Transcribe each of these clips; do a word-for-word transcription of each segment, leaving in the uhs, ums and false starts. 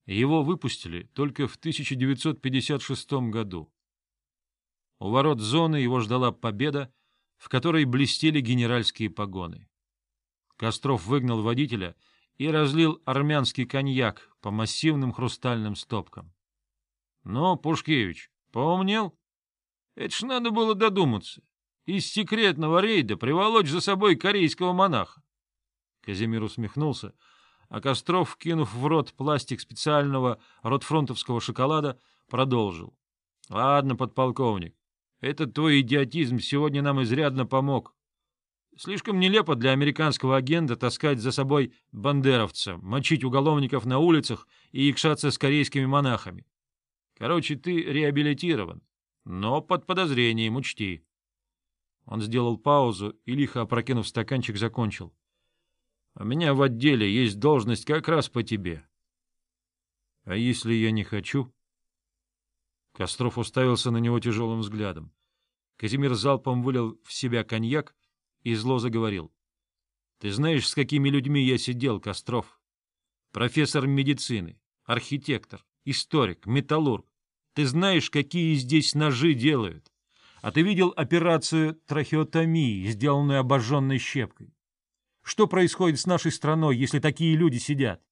Его выпустили только в тысяча девятьсот пятьдесят шестом году. У ворот зоны его ждала победа, в которой блестели генеральские погоны. Костров выгнал водителя и разлил армянский коньяк по массивным хрустальным стопкам. — Ну, Пушкевич, поумнел? Это ж надо было додуматься. Из секретного рейда приволочь за собой корейского монаха. Казимир усмехнулся, а Костров, кинув в рот пластик специального ротфронтовского шоколада, продолжил. — Ладно, подполковник, этот твой идиотизм сегодня нам изрядно помог. Слишком нелепо для американского агента таскать за собой бандеровца, мочить уголовников на улицах и якшаться с корейскими монахами. Короче, ты реабилитирован, но под подозрением, учти. Он сделал паузу и, лихо опрокинув стаканчик, закончил. — У меня в отделе есть должность как раз по тебе. — А если я не хочу? Костров уставился на него тяжелым взглядом. Казимир залпом вылил в себя коньяк и зло заговорил. — Ты знаешь, с какими людьми я сидел, Костров? Профессор медицины, архитектор, историк, металлург. Ты знаешь, какие здесь ножи делают? А ты видел операцию трахеотомии, сделанную обожженной щепкой? Что происходит с нашей страной, если такие люди сидят?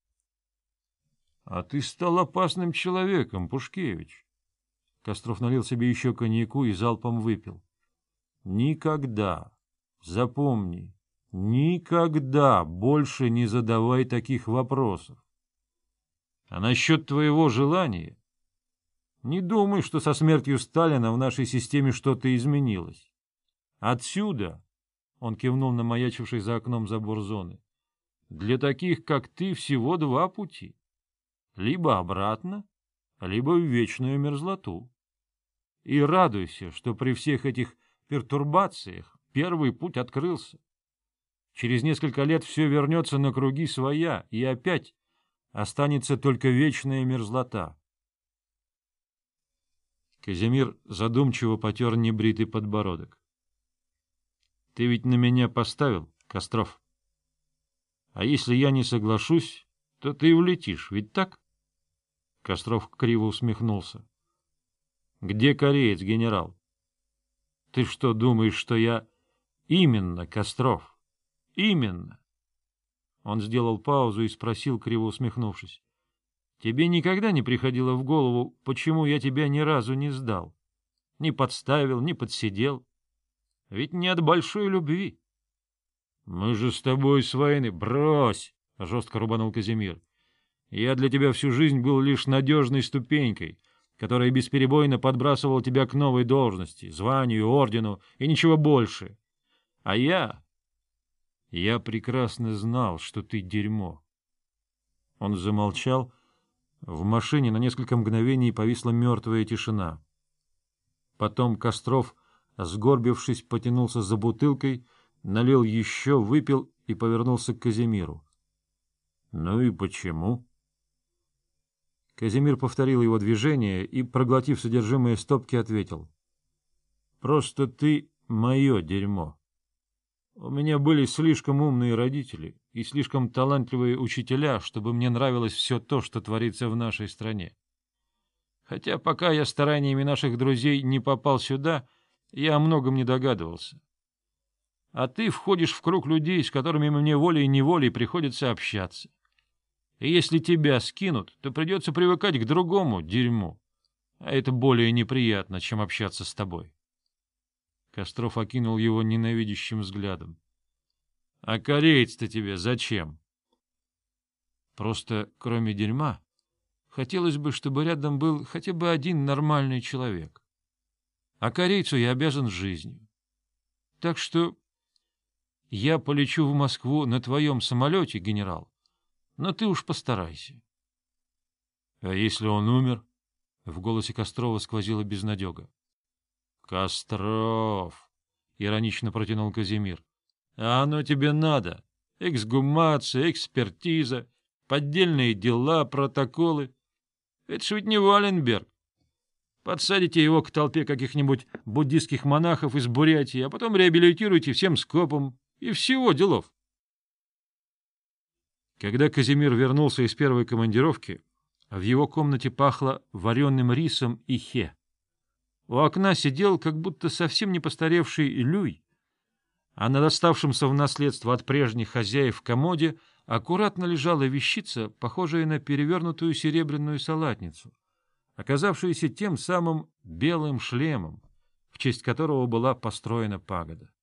— А ты стал опасным человеком, Пушкевич. Костров налил себе еще коньяку и залпом выпил. — Никогда, запомни, никогда больше не задавай таких вопросов. А насчет твоего желания... Не думай, что со смертью Сталина в нашей системе что-то изменилось. Отсюда, — он кивнул на маячивший за окном забор зоны, — для таких, как ты, всего два пути. Либо обратно, либо в вечную мерзлоту. И радуйся, что при всех этих пертурбациях первый путь открылся. Через несколько лет все вернется на круги своя, и опять останется только вечная мерзлота. Казимир задумчиво потер небритый подбородок. — Ты ведь на меня поставил, Костров? А если я не соглашусь, то ты улетишь, ведь так? Костров криво усмехнулся. — Где кореец, генерал? — Ты что, думаешь, что я... — Именно, Костров, именно. Он сделал паузу и спросил, криво усмехнувшись. Тебе никогда не приходило в голову, почему я тебя ни разу не сдал? Не подставил, не подсидел? Ведь не от большой любви. — Мы же с тобой с войны... — Брось! — жестко рубанул Казимир. — Я для тебя всю жизнь был лишь надежной ступенькой, которая бесперебойно подбрасывала тебя к новой должности, званию, ордену и ничего больше. А я... Я прекрасно знал, что ты дерьмо. Он замолчал. В машине на несколько мгновений повисла мертвая тишина. Потом Костров, сгорбившись, потянулся за бутылкой, налил еще, выпил и повернулся к Казимиру. — Ну и почему? Казимир повторил его движение и, проглотив содержимое стопки, ответил. — Просто ты мое дерьмо. У меня были слишком умные родители и слишком талантливые учителя, чтобы мне нравилось все то, что творится в нашей стране. Хотя пока я стараниями наших друзей не попал сюда, я о многом не догадывался. А ты входишь в круг людей, с которыми мне волей-неволей приходится общаться. И если тебя скинут, то придется привыкать к другому дерьму, а это более неприятно, чем общаться с тобой. Костров окинул его ненавидящим взглядом. — А кореец-то тебе зачем? — Просто, кроме дерьма, хотелось бы, чтобы рядом был хотя бы один нормальный человек. А корейцу я обязан жизнью. Так что я полечу в Москву на твоем самолете, генерал, но ты уж постарайся. — А если он умер? — в голосе Кострова сквозила безнадега. — Костров! — иронично протянул Казимир. — А оно тебе надо. Эксгумация, экспертиза, поддельные дела, протоколы. Это ж ведь не Валенберг. Подсадите его к толпе каких-нибудь буддистских монахов из Бурятии, а потом реабилитируйте всем скопом, и всего делов. Когда Казимир вернулся из первой командировки, В его комнате пахло вареным рисом и хе. У окна сидел, как будто совсем не постаревший Люй, а на доставшемся в наследство от прежних хозяев комоде аккуратно лежала вещица, похожая на перевернутую серебряную салатницу, оказавшаяся тем самым белым шлемом, в честь которого была построена пагода.